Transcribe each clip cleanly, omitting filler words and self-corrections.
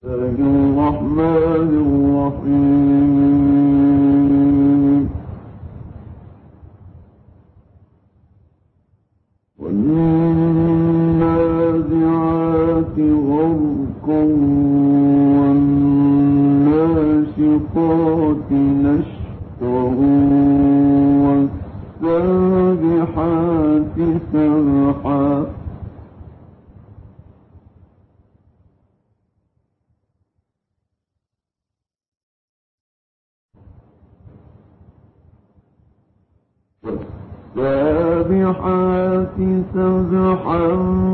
الرحمن الرحيم والنازعات غرقا والناشطات نشطا والسابحات سبحا والسابحات سبحا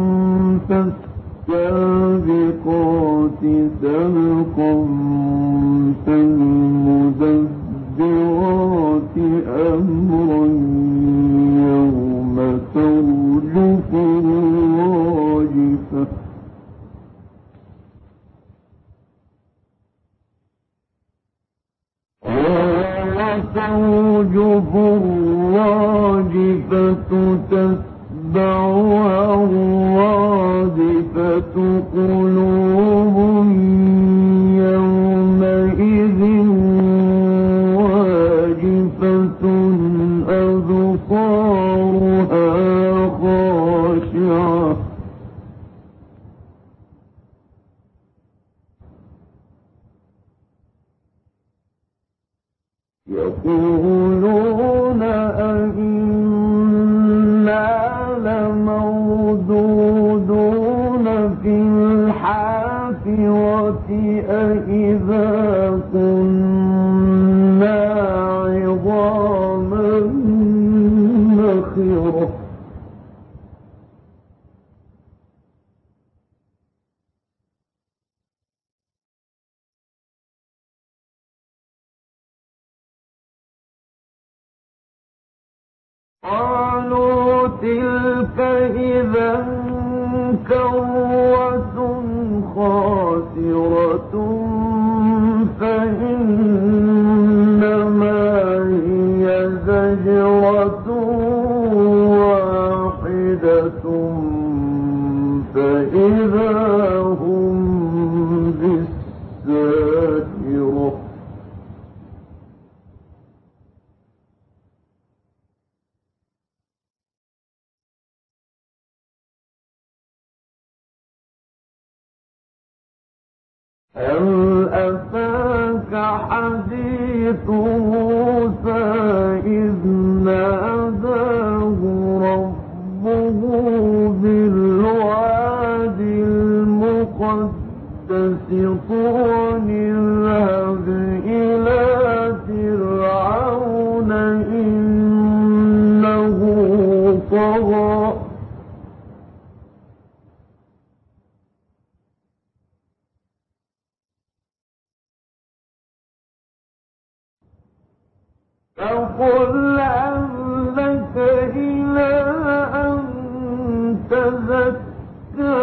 فالسابقات سبقا فالمدبرات أمرا يوم ترجف الراجفة وترجف الراجفة تتبعها الرادفة قلوب يومئذ واجفة أبصارها خاشعة يقولون أئنا لمردودون في الحافرة أئذا كنا عظاما نخرة قالوا تلك إذا كرة خاسرة فإنما هي زجرة واحدة فإذا هم بالساهرة هل أتاك حديث موسى إذ ناداه ربه بالواد المقدس طوى اذهب إلى فرعون إنه طغى فقل هل لك إلى أن تزكى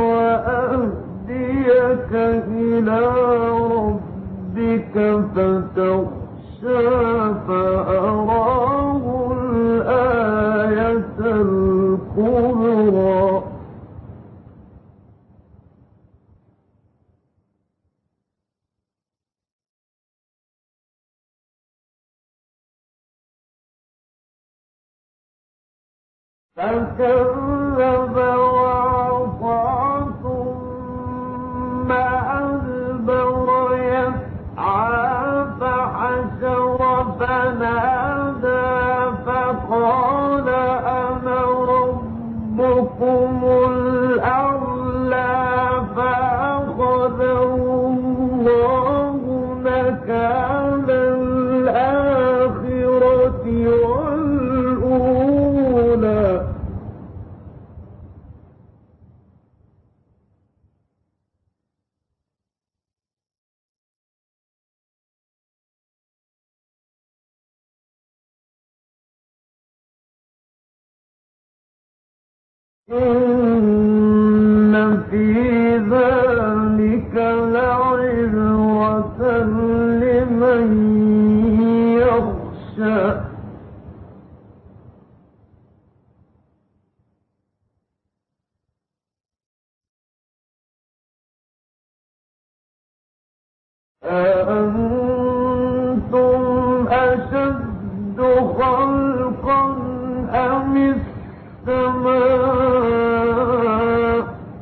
وأهديك إلى ربك فتخشى فأراه الآية الكبرى فكذب وعصى ثم أدبر يسعى فحشر فنادى فقال أنا ربكم الأعلى فأخذه الله نكال الآخرة والأولى إن في ذلك لعبرة لمن يخشى أأنتم أشد خلقا أم السماء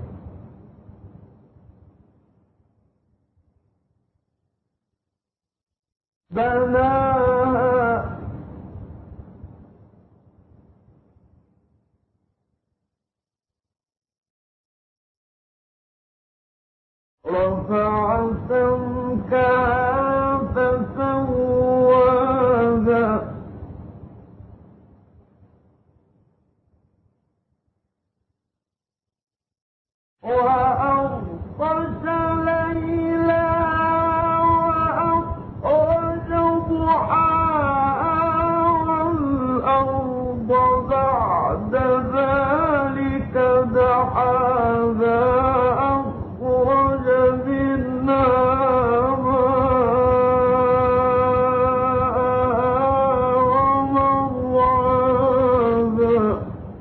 بناها رفع سمكها فسواها وأغطش ليلها وأخرج ضحاها والأرض بعد ذلك دحاها أخرج منها ماءها ومرعاها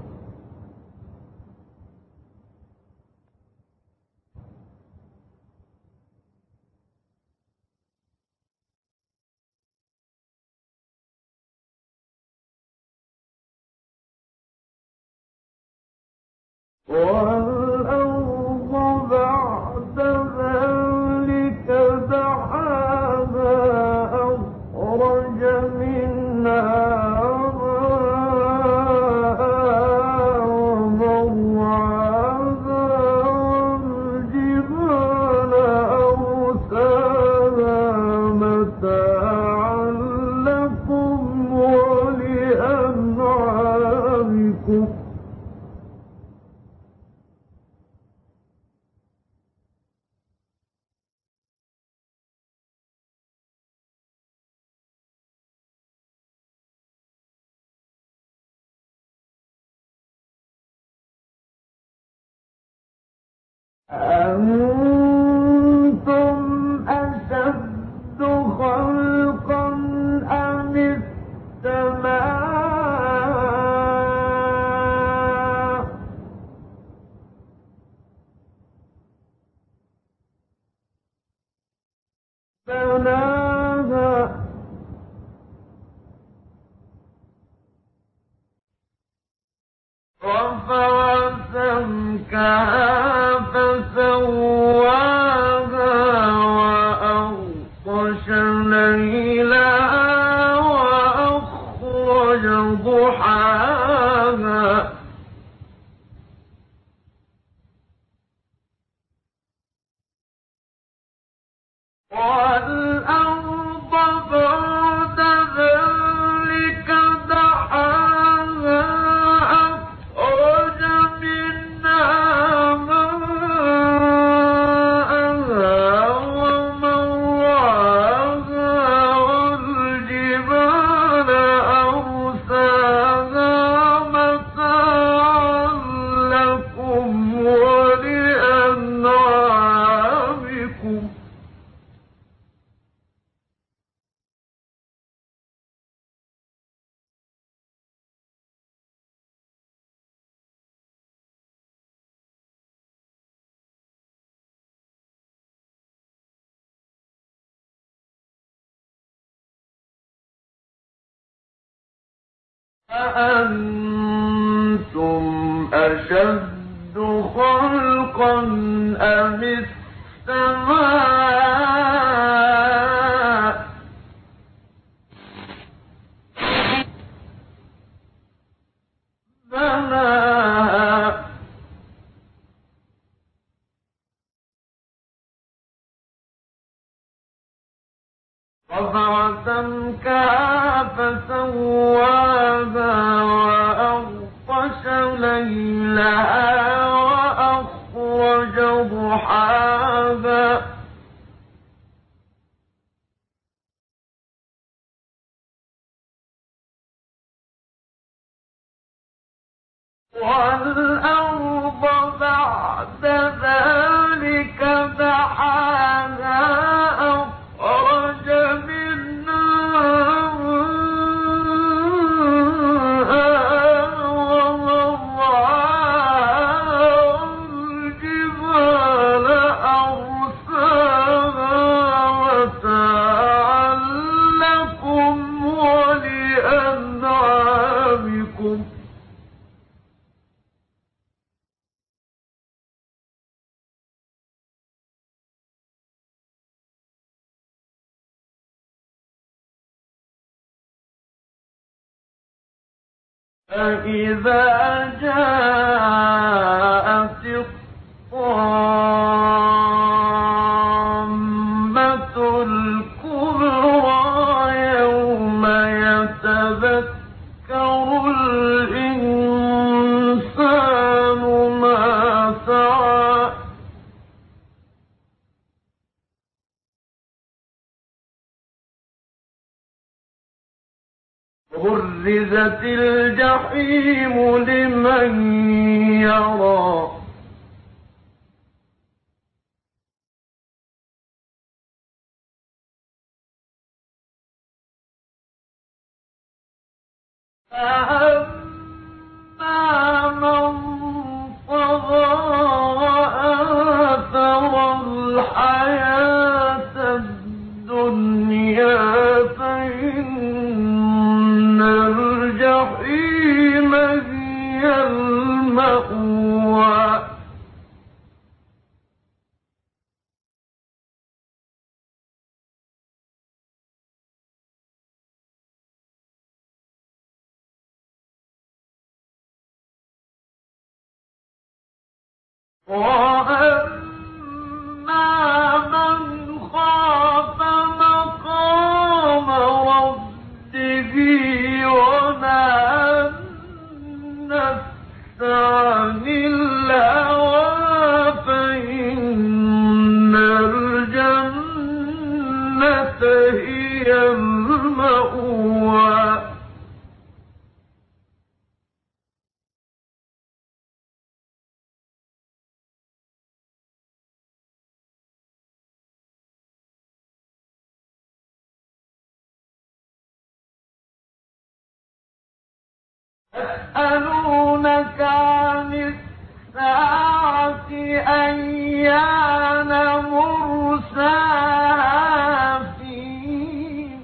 والأرض بعد ذلك دحاها أخرج منها ماءها ومرعاها والجبال أرساها متاعا لكم ولأنعامكم أأنتم أشد خلقا أم السماء بناها رفع سمكها فسواها وأغطش ليلها وأخرج ضحاها والأرض بعد ذلك دحاها أخرج منها ماءها ومرعاها والجبال أرساها متاعا لكم ولأنعامكم أأنتم أشد خلقا أم السماء بناها رفع سمكها فسواها وأغطش ليلها وأخرج ضحاها والأرض بعد ذلك دحاها أخرج منها ماءها ومرعاها والجبال أرساها فإذا جاءت الطامة الكبرى يوم يتذكر الإنسان ما سعى برزت الجحيم لمن يرى فأما من طغى وآثر الحياة الدنيا فإن الجحيم هي المأوى وأما من خاف مقام ربه ونهى النفس عن الهوى فإن الجنة هي المأوى يسألونك عن الساعة أيان مرساها فيه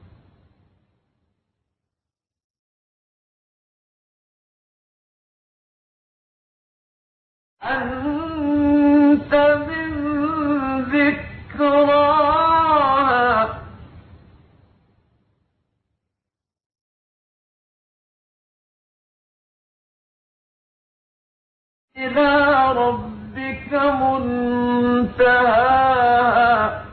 أنت من ذكراها إلى ربك منتهاها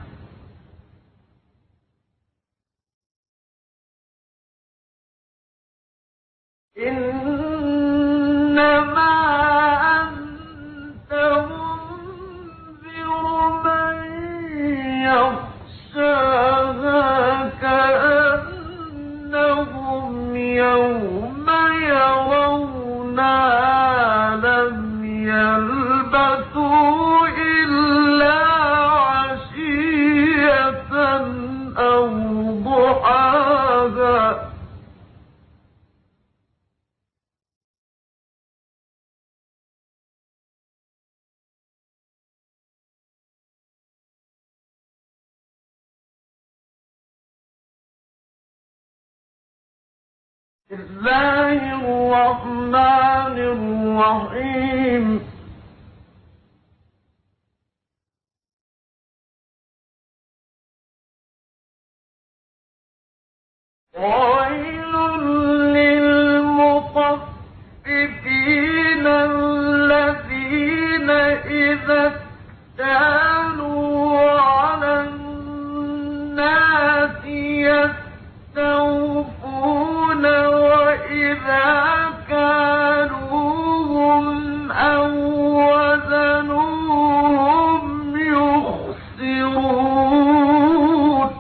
إنما أنت منذر من يخشاها كأنهم يوم يرونها لم يلبثوا إلا عشية أو ضحاها بسم الله الرحمن الرحيم ويل للمطففين الذين إذا اكتالوا على الناس يستوفون وإذا كالوهم أو وزنوهم يخسرون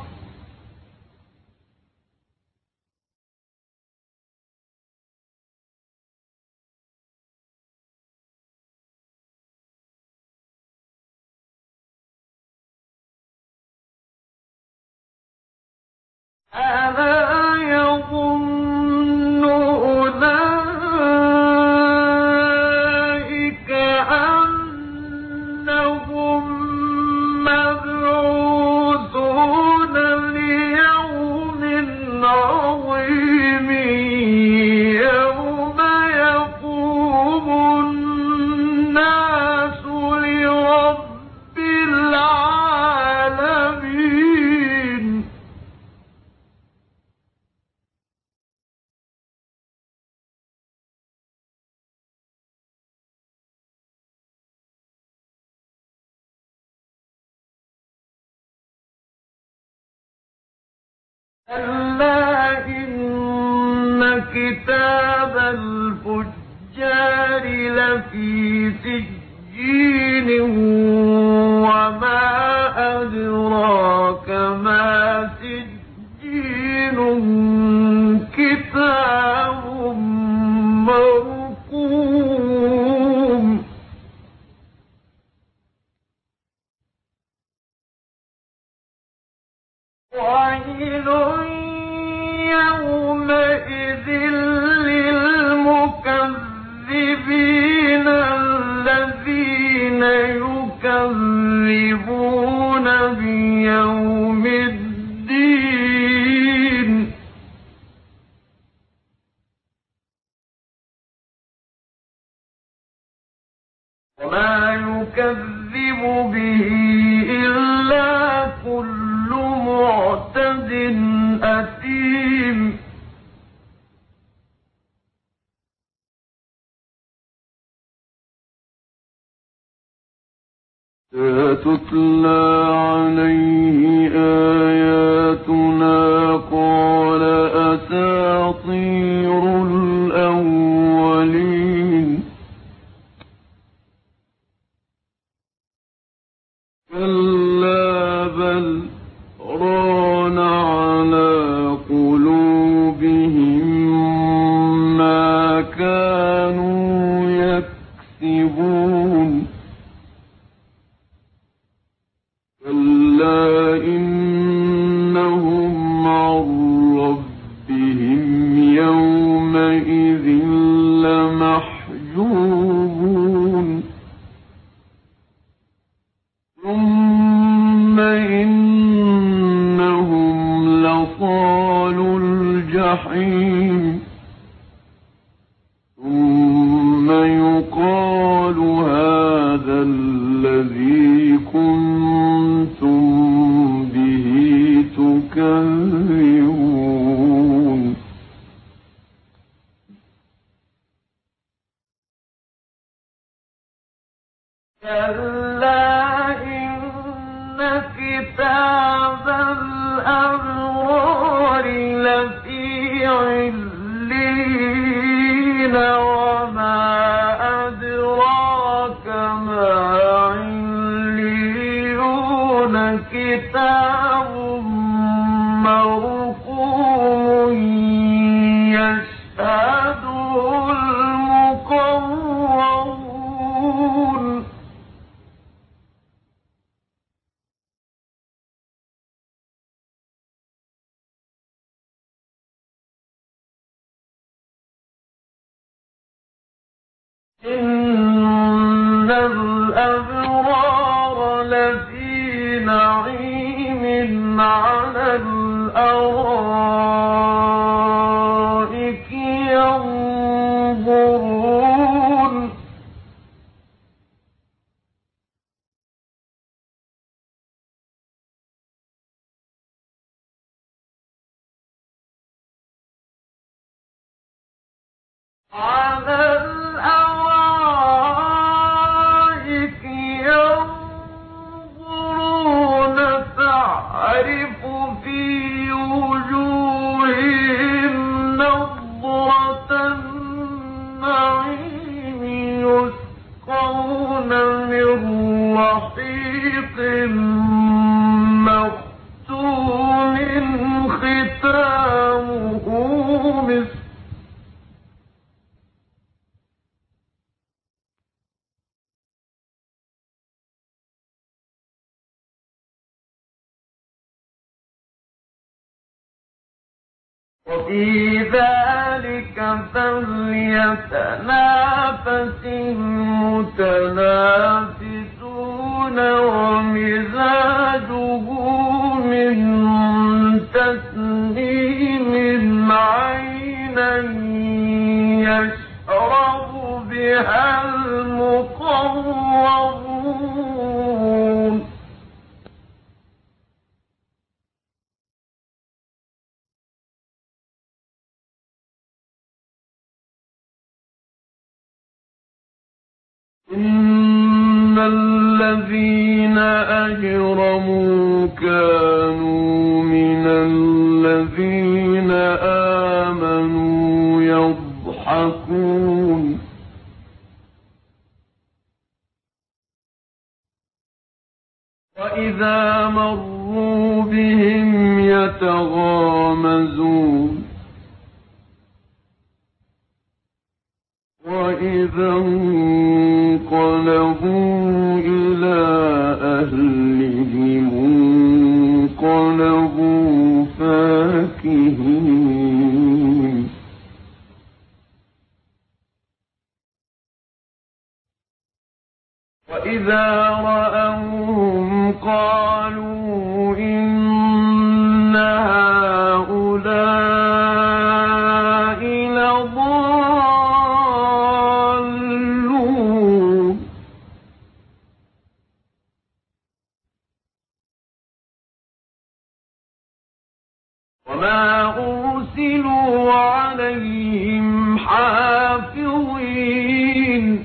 ألا يظن أولئك أنهم مبعوثون ليوم عظيم يوم يقوم الناس لرب العالمين كلا إن كتاب الفجار لفي سجين وما أدراك ما سجين كتاب مرقوم ويل يومئذ للمكذبين الذين يكذبون بيوم الدين وما يكذب به إلا كل معتد أثيم تتلى عليه آياتنا قال أساطير الأولين كلا بل ران على قلوبهم ما كانوا يكسبون كلا إنهم عن ربهم يومئذ لمحجوبون ثم إنهم لصالوا الجحيم ثم يقال هذا الذي كنتم به تكذبون كلا إن كتاب الأبرار لفي عليين وما أدراك ما عليون كتاب مرقوم يشهده المقربون إن الأبرار لفي نعيم على الأرائك ينظرون على الأرائك ينظرون تعرف في وجوههم نضرة النعيم يسقون من رحيق مختوم ختامه مسك وفي ذلك فليتنافس المتنافسون ومزاجه من تسنيم عينا يشرب بها المقربون إن الذين أجرموا كانوا من الذين يضحكون وإذا مروا بهم يتغامزون وإذا انقلبوا إلى أهلهم انقلبوا فاكهين وإذا رأوهم قالوا إن هؤلاء لضالون وما أرسلوا عليهم حافظين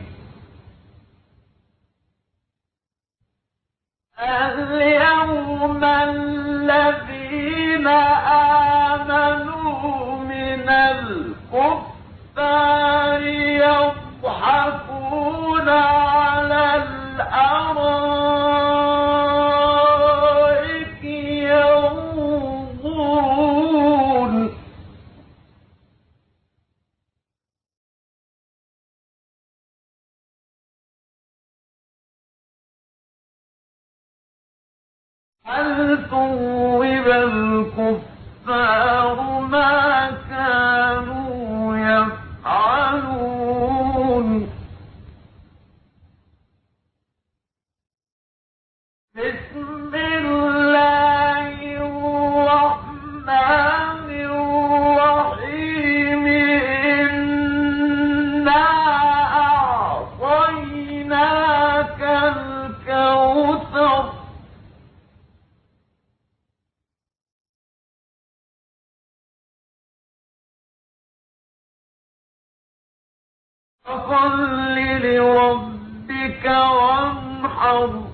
اليوم الذين آمنوا من الكفار يضحكون على الأرائك ينظرون هل ثوب الكفار ما كانوا يفعلون بسم الله الرحمن الرحيم إنا أعطيناك الكوثر فصل لربك وانحر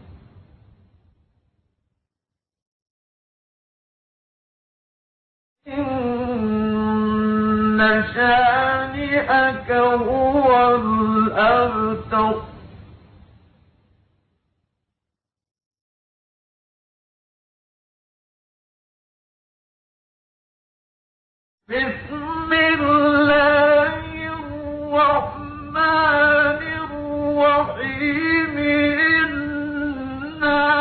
إن شانئك هو الأبتر بسم الله الرحمن الرحيم إنا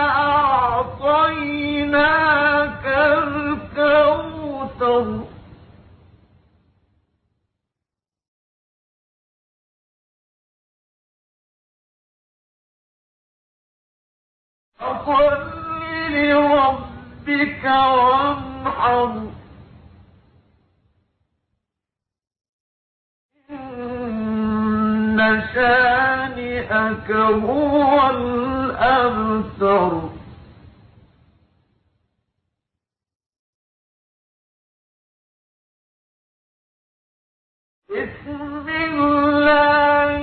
أعطيناك الكوثر فصل لربك وانحر إن شانئك هو الأبتر بسم الله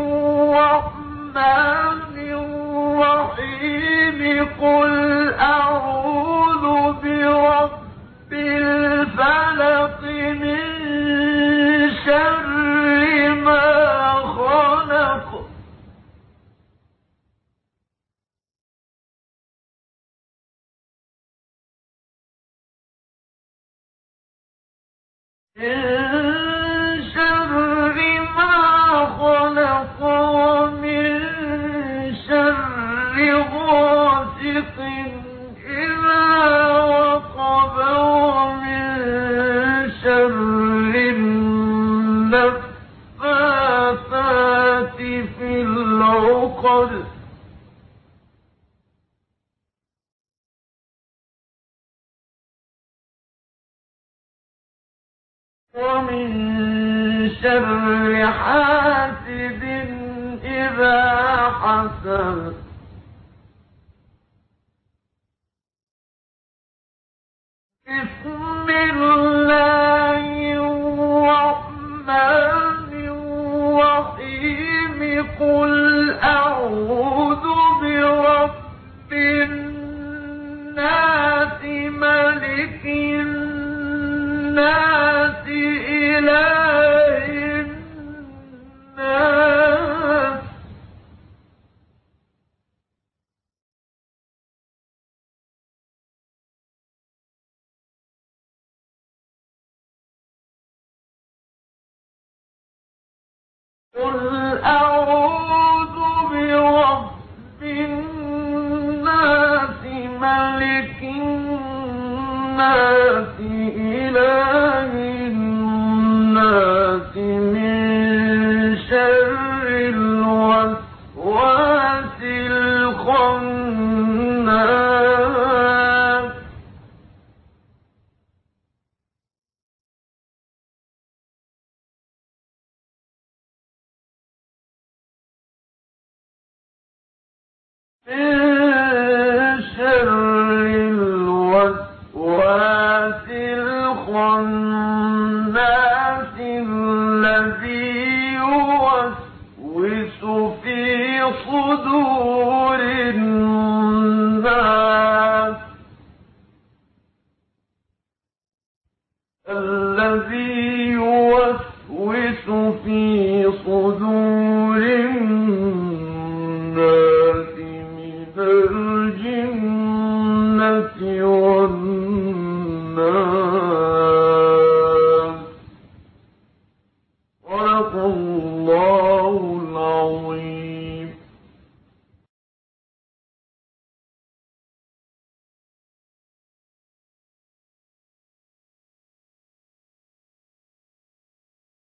الرحمن الرحيم قل أعوذ برب الفلق من شر ما خلق من شر ما خلق ومن شر غاسق إذا وقب ومن شر النفاثات في العقد ومن شر حاسد إذا حسد بسم الله الرحمن الرحيم قل أعوذ برب الناس ملك الناس إله قل أعوذ برب الناس ملك الناس إله